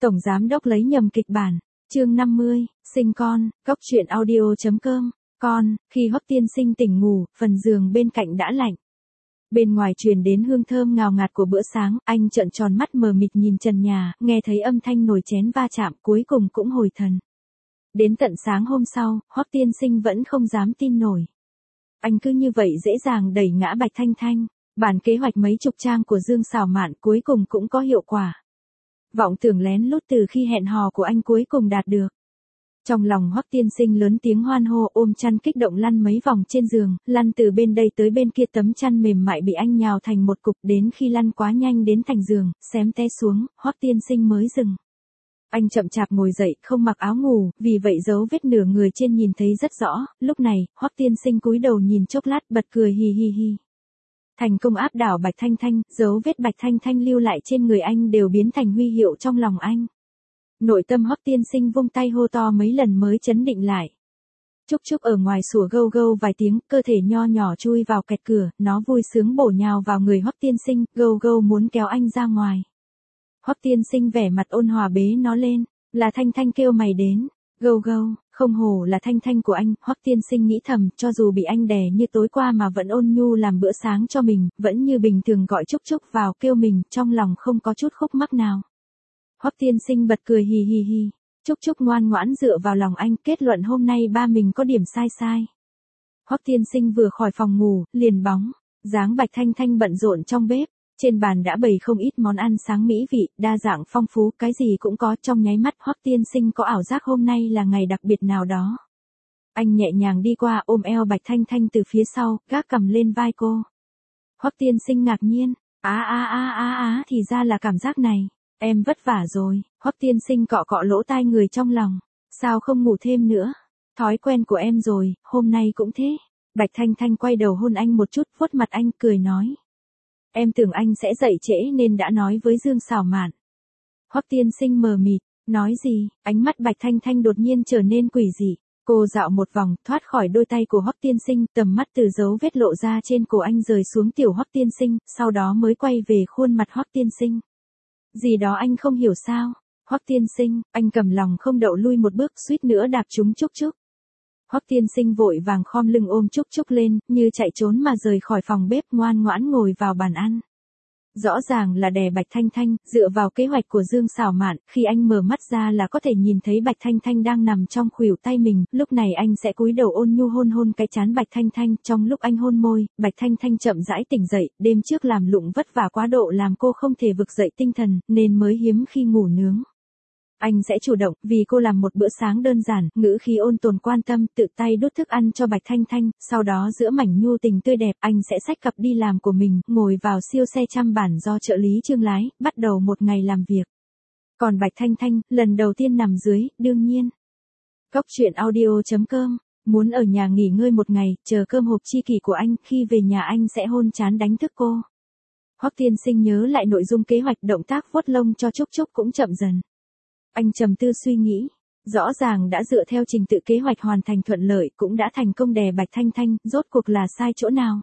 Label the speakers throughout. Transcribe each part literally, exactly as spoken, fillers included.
Speaker 1: Tổng giám đốc lấy nhầm kịch bản. Chương năm mươi, sinh con, góc truyện audio chấm com. Con, khi Hoắc tiên sinh tỉnh ngủ, phần giường bên cạnh đã lạnh. Bên ngoài truyền đến hương thơm ngào ngạt của bữa sáng, anh trợn tròn mắt mờ mịt nhìn trần nhà, nghe thấy âm thanh nồi chén va chạm, cuối cùng cũng hồi thần. Đến tận sáng hôm sau, Hoắc tiên sinh vẫn không dám tin nổi. Anh cứ như vậy dễ dàng đẩy ngã Bạch Thanh Thanh, bản kế hoạch mấy chục trang của Dương Sảo Mạn cuối cùng cũng có hiệu quả. Vọng tưởng lén lút từ khi hẹn hò của anh cuối cùng đạt được. Trong lòng Hoắc tiên sinh lớn tiếng hoan hô, ôm chăn kích động lăn mấy vòng trên giường, lăn từ bên đây tới bên kia, tấm chăn mềm mại bị anh nhào thành một cục, đến khi lăn quá nhanh đến thành giường, xém té xuống, Hoắc tiên sinh mới dừng. Anh chậm chạp ngồi dậy, không mặc áo ngủ, vì vậy dấu vết nửa người trên nhìn thấy rất rõ. Lúc này, Hoắc tiên sinh cúi đầu nhìn chốc lát, bật cười hi hi hi. Thành công áp đảo Bạch Thanh Thanh, dấu vết Bạch Thanh Thanh lưu lại trên người anh đều biến thành huy hiệu trong lòng anh. Nội tâm Hoắc tiên sinh vung tay hô to mấy lần mới chấn định lại. Trúc Trúc ở ngoài sủa gâu gâu vài tiếng, cơ thể nho nhỏ chui vào kẹt cửa, nó vui sướng bổ nhào vào người Hoắc tiên sinh, gâu gâu muốn kéo anh ra ngoài. Hoắc tiên sinh vẻ mặt ôn hòa bế nó lên, là Thanh Thanh kêu mày đến, gâu gâu, không hổ là Thanh Thanh của anh. Hoắc tiên sinh nghĩ thầm, cho dù bị anh đè như tối qua mà vẫn ôn nhu làm bữa sáng cho mình, vẫn như bình thường gọi Trúc Trúc vào kêu mình, trong lòng không có chút khúc mắc nào. Hoắc tiên sinh bật cười hì hì hì, Trúc Trúc ngoan ngoãn dựa vào lòng anh, kết luận hôm nay ba mình có điểm sai sai. Hoắc tiên sinh vừa khỏi phòng ngủ, liền bóng dáng Bạch Thanh Thanh bận rộn trong bếp, trên bàn đã bày không ít món ăn sáng mỹ vị, đa dạng phong phú, cái gì cũng có. Trong nháy mắt Hoắc tiên sinh có ảo giác hôm nay là ngày đặc biệt nào đó. Anh nhẹ nhàng đi qua, ôm eo Bạch Thanh Thanh từ phía sau, gác cằm lên vai cô. Hoắc tiên sinh ngạc nhiên, á á á á á, thì ra là cảm giác này. Em vất vả rồi. Hoắc tiên sinh cọ cọ lỗ tai người trong lòng. Sao không ngủ thêm nữa? Thói quen của em rồi, hôm nay cũng thế. Bạch Thanh Thanh quay đầu hôn anh một chút, vuốt mặt anh, cười nói. Em tưởng anh sẽ dậy trễ nên đã nói với Dương Sảo Mạn. Hoắc tiên sinh mờ mịt, nói gì? Ánh mắt Bạch Thanh Thanh đột nhiên trở nên quỷ dị. Cô dạo một vòng, thoát khỏi đôi tay của Hoắc tiên sinh, tầm mắt từ dấu vết lộ ra trên cổ anh rời xuống tiểu Hoắc tiên sinh, sau đó mới quay về khuôn mặt Hoắc tiên sinh. Gì đó anh không hiểu sao? Hoắc tiên sinh, anh cầm lòng không đậu lui một bước, suýt nữa đạp trúng Trúc Trúc. Hoắc tiên sinh vội vàng khom lưng ôm Trúc Trúc lên, như chạy trốn mà rời khỏi phòng bếp, ngoan ngoãn ngồi vào bàn ăn. Rõ ràng là đè Bạch Thanh Thanh, dựa vào kế hoạch của Dương Sảo Mạn, khi anh mở mắt ra là có thể nhìn thấy Bạch Thanh Thanh đang nằm trong khuỷu tay mình, lúc này anh sẽ cúi đầu ôn nhu hôn hôn cái trán Bạch Thanh Thanh, trong lúc anh hôn môi, Bạch Thanh Thanh chậm rãi tỉnh dậy, đêm trước làm lụng vất vả quá độ làm cô không thể vực dậy tinh thần, nên mới hiếm khi ngủ nướng. Anh sẽ chủ động, vì cô làm một bữa sáng đơn giản, ngữ khí ôn tồn quan tâm, tự tay đút thức ăn cho Bạch Thanh Thanh, sau đó giữa mảnh nhu tình tươi đẹp, anh sẽ xách cặp đi làm của mình, ngồi vào siêu xe trăm bản do trợ lý Trương lái, bắt đầu một ngày làm việc. Còn Bạch Thanh Thanh, lần đầu tiên nằm dưới, đương nhiên. Góc truyện audio chấm com, muốn ở nhà nghỉ ngơi một ngày, chờ cơm hộp chi kỷ của anh, khi về nhà anh sẽ hôn chán đánh thức cô. Hoắc tiên sinh nhớ lại nội dung kế hoạch, động tác vuốt lông cho Trúc Trúc cũng chậm dần. Anh trầm tư suy nghĩ, rõ ràng đã dựa theo trình tự kế hoạch hoàn thành thuận lợi, cũng đã thành công đè Bạch Thanh Thanh, rốt cuộc là sai chỗ nào?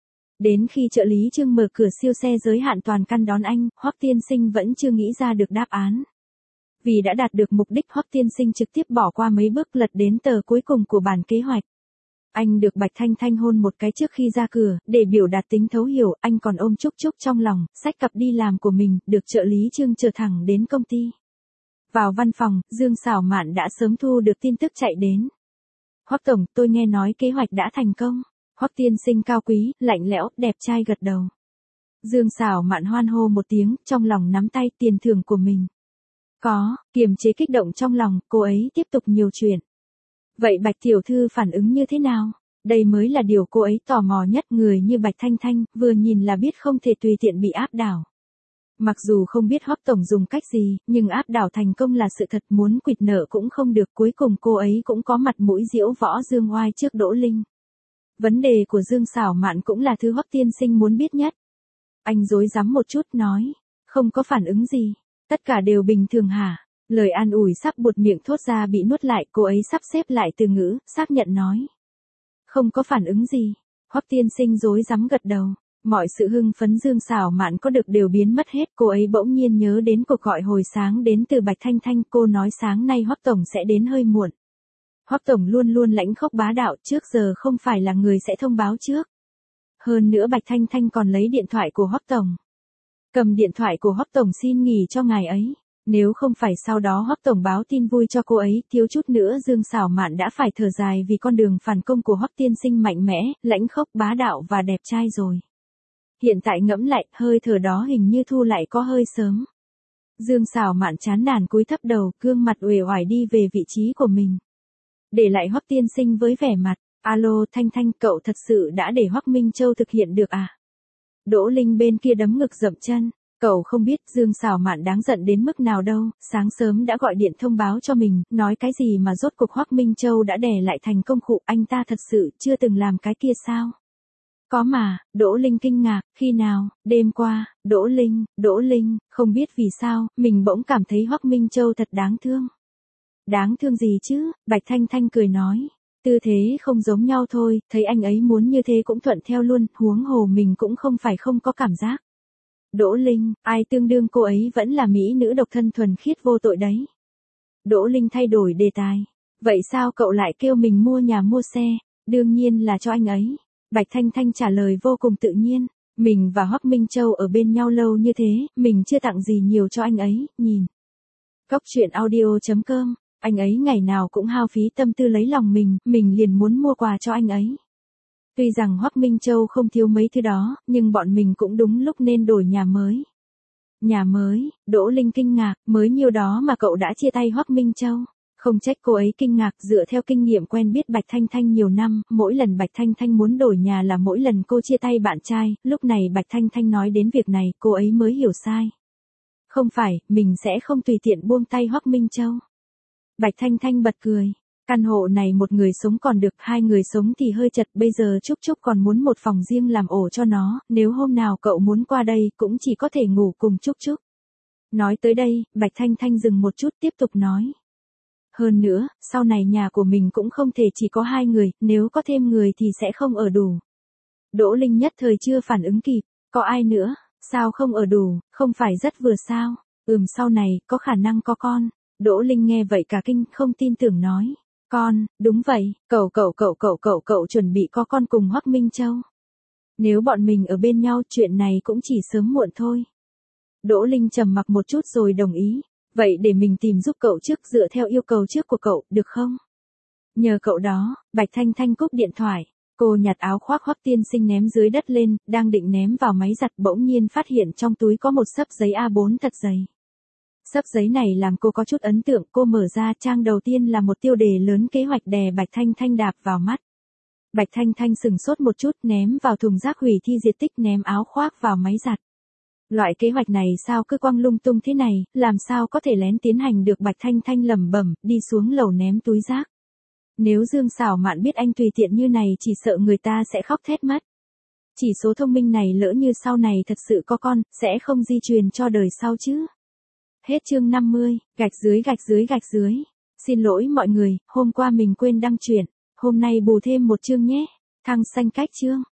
Speaker 1: Đến khi trợ lý Trương mở cửa siêu xe giới hạn toàn căn đón anh, Hoắc tiên sinh vẫn chưa nghĩ ra được đáp án. Vì đã đạt được mục đích, Hoắc tiên sinh trực tiếp bỏ qua mấy bước, lật đến tờ cuối cùng của bản kế hoạch. Anh được Bạch Thanh Thanh hôn một cái trước khi ra cửa, để biểu đạt tính thấu hiểu, anh còn ôm Trúc Trúc trong lòng, xách cặp đi làm của mình, được trợ lý Trương chờ thẳng đến công ty. Vào văn phòng, Dương Sảo Mạn đã sớm thu được tin tức chạy đến. Hoắc tổng, tôi nghe nói kế hoạch đã thành công. Hoắc tiên sinh cao quý, lạnh lẽo, đẹp trai gật đầu. Dương Sảo Mạn hoan hô một tiếng, trong lòng nắm tay tiền thưởng của mình. Có, kiềm chế kích động trong lòng, cô ấy tiếp tục nhiều chuyện. Vậy Bạch tiểu thư phản ứng như thế nào? Đây mới là điều cô ấy tò mò nhất, người như Bạch Thanh Thanh, vừa nhìn là biết không thể tùy tiện bị áp đảo. Mặc dù không biết Hoắc tổng dùng cách gì, nhưng áp đảo thành công là sự thật, muốn quỵt nợ cũng không được, cuối cùng cô ấy cũng có mặt mũi diễu võ dương oai trước Đỗ Linh. Vấn đề của Dương Sảo Mạn cũng là thứ Hoắc tiên sinh muốn biết nhất. Anh rối rắm một chút nói, không có phản ứng gì, tất cả đều bình thường hả? Lời an ủi sắp buột miệng thốt ra bị nuốt lại, cô ấy sắp xếp lại từ ngữ, xác nhận nói. Không có phản ứng gì. Hoắc tiên sinh rối rắm gật đầu. Mọi sự hưng phấn Dương Sảo Mạn có được đều biến mất hết, cô ấy bỗng nhiên nhớ đến cuộc gọi hồi sáng đến từ Bạch Thanh Thanh, cô nói sáng nay Hoắc tổng sẽ đến hơi muộn. Hoắc tổng luôn luôn lãnh khốc bá đạo, trước giờ không phải là người sẽ thông báo trước. Hơn nữa Bạch Thanh Thanh còn lấy điện thoại của Hoắc tổng. Cầm điện thoại của Hoắc tổng xin nghỉ cho ngài ấy. Nếu không phải sau đó Hoắc tổng báo tin vui cho cô ấy, thiếu chút nữa Dương Sảo Mạn đã phải thở dài vì con đường phản công của Hoắc tiên sinh mạnh mẽ, lãnh khốc bá đạo và đẹp trai rồi. Hiện tại ngẫm lại, hơi thở đó hình như thu lại có hơi sớm. Dương Sảo Mạn chán nản cúi thấp đầu, gương mặt uể oải đi về vị trí của mình. Để lại Hoắc tiên sinh với vẻ mặt, alo Thanh Thanh, cậu thật sự đã để Hoắc Minh Châu thực hiện được à? Đỗ Linh bên kia đấm ngực dậm chân, cậu không biết Dương Sảo Mạn đáng giận đến mức nào đâu, sáng sớm đã gọi điện thông báo cho mình, nói cái gì mà rốt cuộc Hoắc Minh Châu đã đè lại thành công cụ, anh ta thật sự chưa từng làm cái kia sao? Có mà, Đỗ Linh kinh ngạc, khi nào, đêm qua, Đỗ Linh, Đỗ Linh, không biết vì sao, mình bỗng cảm thấy Hoắc Minh Châu thật đáng thương. Đáng thương gì chứ, Bạch Thanh Thanh cười nói, tư thế không giống nhau thôi, thấy anh ấy muốn như thế cũng thuận theo luôn, huống hồ mình cũng không phải không có cảm giác. Đỗ Linh, ai tương đương cô ấy vẫn là mỹ nữ độc thân thuần khiết vô tội đấy. Đỗ Linh thay đổi đề tài, vậy sao cậu lại kêu mình mua nhà mua xe, đương nhiên là cho anh ấy. Bạch Thanh Thanh trả lời vô cùng tự nhiên, mình và Hoắc Minh Châu ở bên nhau lâu như thế, mình chưa tặng gì nhiều cho anh ấy, nhìn. Cóc truyện audio chấm com, anh ấy ngày nào cũng hao phí tâm tư lấy lòng mình, mình liền muốn mua quà cho anh ấy. Tuy rằng Hoắc Minh Châu không thiếu mấy thứ đó, nhưng bọn mình cũng đúng lúc nên đổi nhà mới. Nhà mới, Đỗ Linh kinh ngạc, mới nhiêu đó mà cậu đã chia tay Hoắc Minh Châu. Không trách cô ấy kinh ngạc, dựa theo kinh nghiệm quen biết Bạch Thanh Thanh nhiều năm, mỗi lần Bạch Thanh Thanh muốn đổi nhà là mỗi lần cô chia tay bạn trai, lúc này Bạch Thanh Thanh nói đến việc này, cô ấy mới hiểu sai. Không phải, mình sẽ không tùy tiện buông tay Hoắc Minh Châu. Bạch Thanh Thanh bật cười, căn hộ này một người sống còn được, hai người sống thì hơi chật, bây giờ Trúc Trúc còn muốn một phòng riêng làm ổ cho nó, nếu hôm nào cậu muốn qua đây cũng chỉ có thể ngủ cùng Trúc Trúc. Nói tới đây, Bạch Thanh Thanh dừng một chút tiếp tục nói. Hơn nữa, sau này nhà của mình cũng không thể chỉ có hai người, nếu có thêm người thì sẽ không ở đủ. Đỗ Linh nhất thời chưa phản ứng kịp, có ai nữa, sao không ở đủ, không phải rất vừa sao, ừm sau này, có khả năng có con. Đỗ Linh nghe vậy cả kinh, không tin tưởng nói, con, đúng vậy, cậu cậu cậu cậu cậu cậu chuẩn bị có con cùng Hoắc Minh Châu. Nếu bọn mình ở bên nhau chuyện này cũng chỉ sớm muộn thôi. Đỗ Linh trầm mặc một chút rồi đồng ý. Vậy để mình tìm giúp cậu trước dựa theo yêu cầu trước của cậu, được không? Nhờ cậu đó, Bạch Thanh Thanh cúp điện thoại. Cô nhặt áo khoác Hoắc tiên sinh ném dưới đất lên, đang định ném vào máy giặt bỗng nhiên phát hiện trong túi có một xấp giấy A bốn thật dày. Xấp giấy này làm cô có chút ấn tượng, cô mở ra trang đầu tiên là một tiêu đề lớn kế hoạch đè Bạch Thanh Thanh đạp vào mắt. Bạch Thanh Thanh sừng sốt một chút ném vào thùng rác hủy thi diệt tích ném áo khoác vào máy giặt. Loại kế hoạch này sao cứ quăng lung tung thế này, làm sao có thể lén tiến hành được Bạch Thanh Thanh lẩm bẩm, đi xuống lầu ném túi rác. Nếu Dương Sảo Mạn biết anh tùy tiện như này chỉ sợ người ta sẽ khóc thét mất. Chỉ số thông minh này lỡ như sau này thật sự có con, sẽ không di truyền cho đời sau chứ. Hết chương năm mươi, gạch dưới gạch dưới gạch dưới. Xin lỗi mọi người, hôm qua mình quên đăng truyện, hôm nay bù thêm một chương nhé. Thăng xanh cách chương.